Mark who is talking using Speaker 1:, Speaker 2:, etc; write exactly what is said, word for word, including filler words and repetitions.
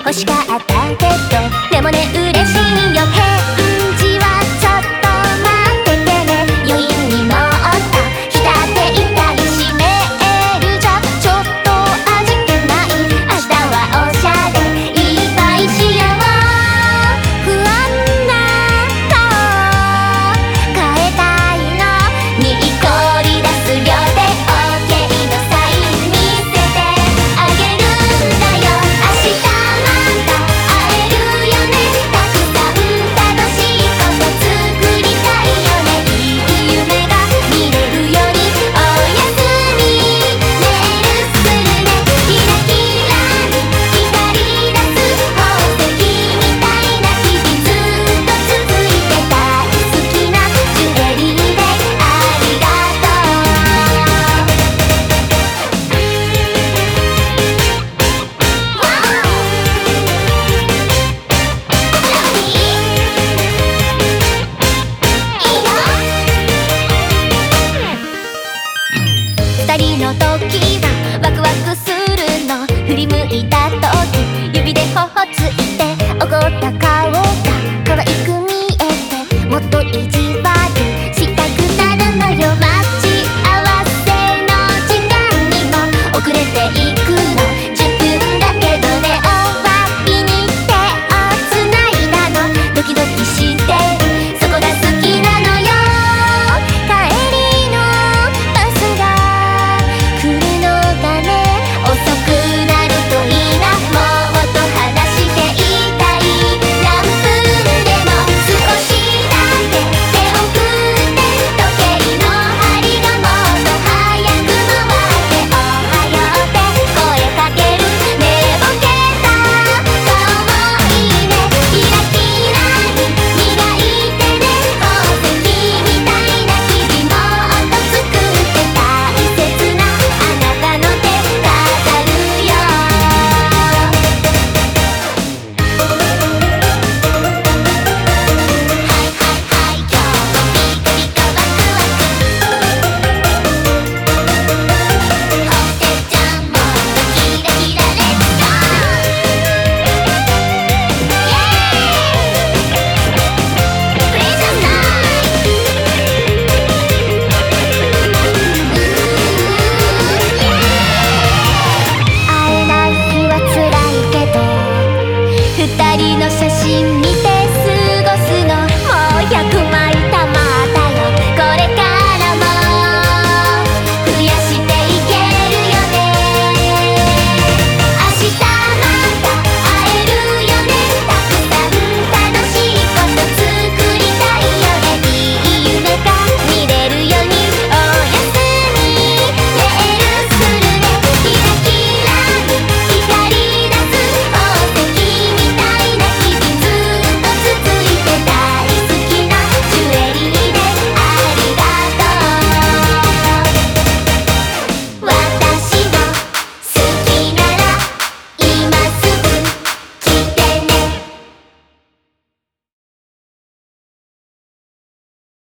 Speaker 1: 欲しかったけど、でもね嬉しいよ。返事はちょっと待っててね、余韻にもっと浸っていたいし、メールじゃちょっと味気ない。明日はおしゃれいっぱいしよう。不安な顔変えたいの、にっこり出す両手 OK のサイン見せてあげるんだよ。明日また会えるよね、たくさん楽しいこと作りたいよね。いい夢が見れるようにおやすみメールするね。キラキラに光り出す宝石みたいな日々ずっと続いて、大好きなジュエリーでありがとう。二人の時はワクワクするの、振り向いた時指で頬ついて怒った顔が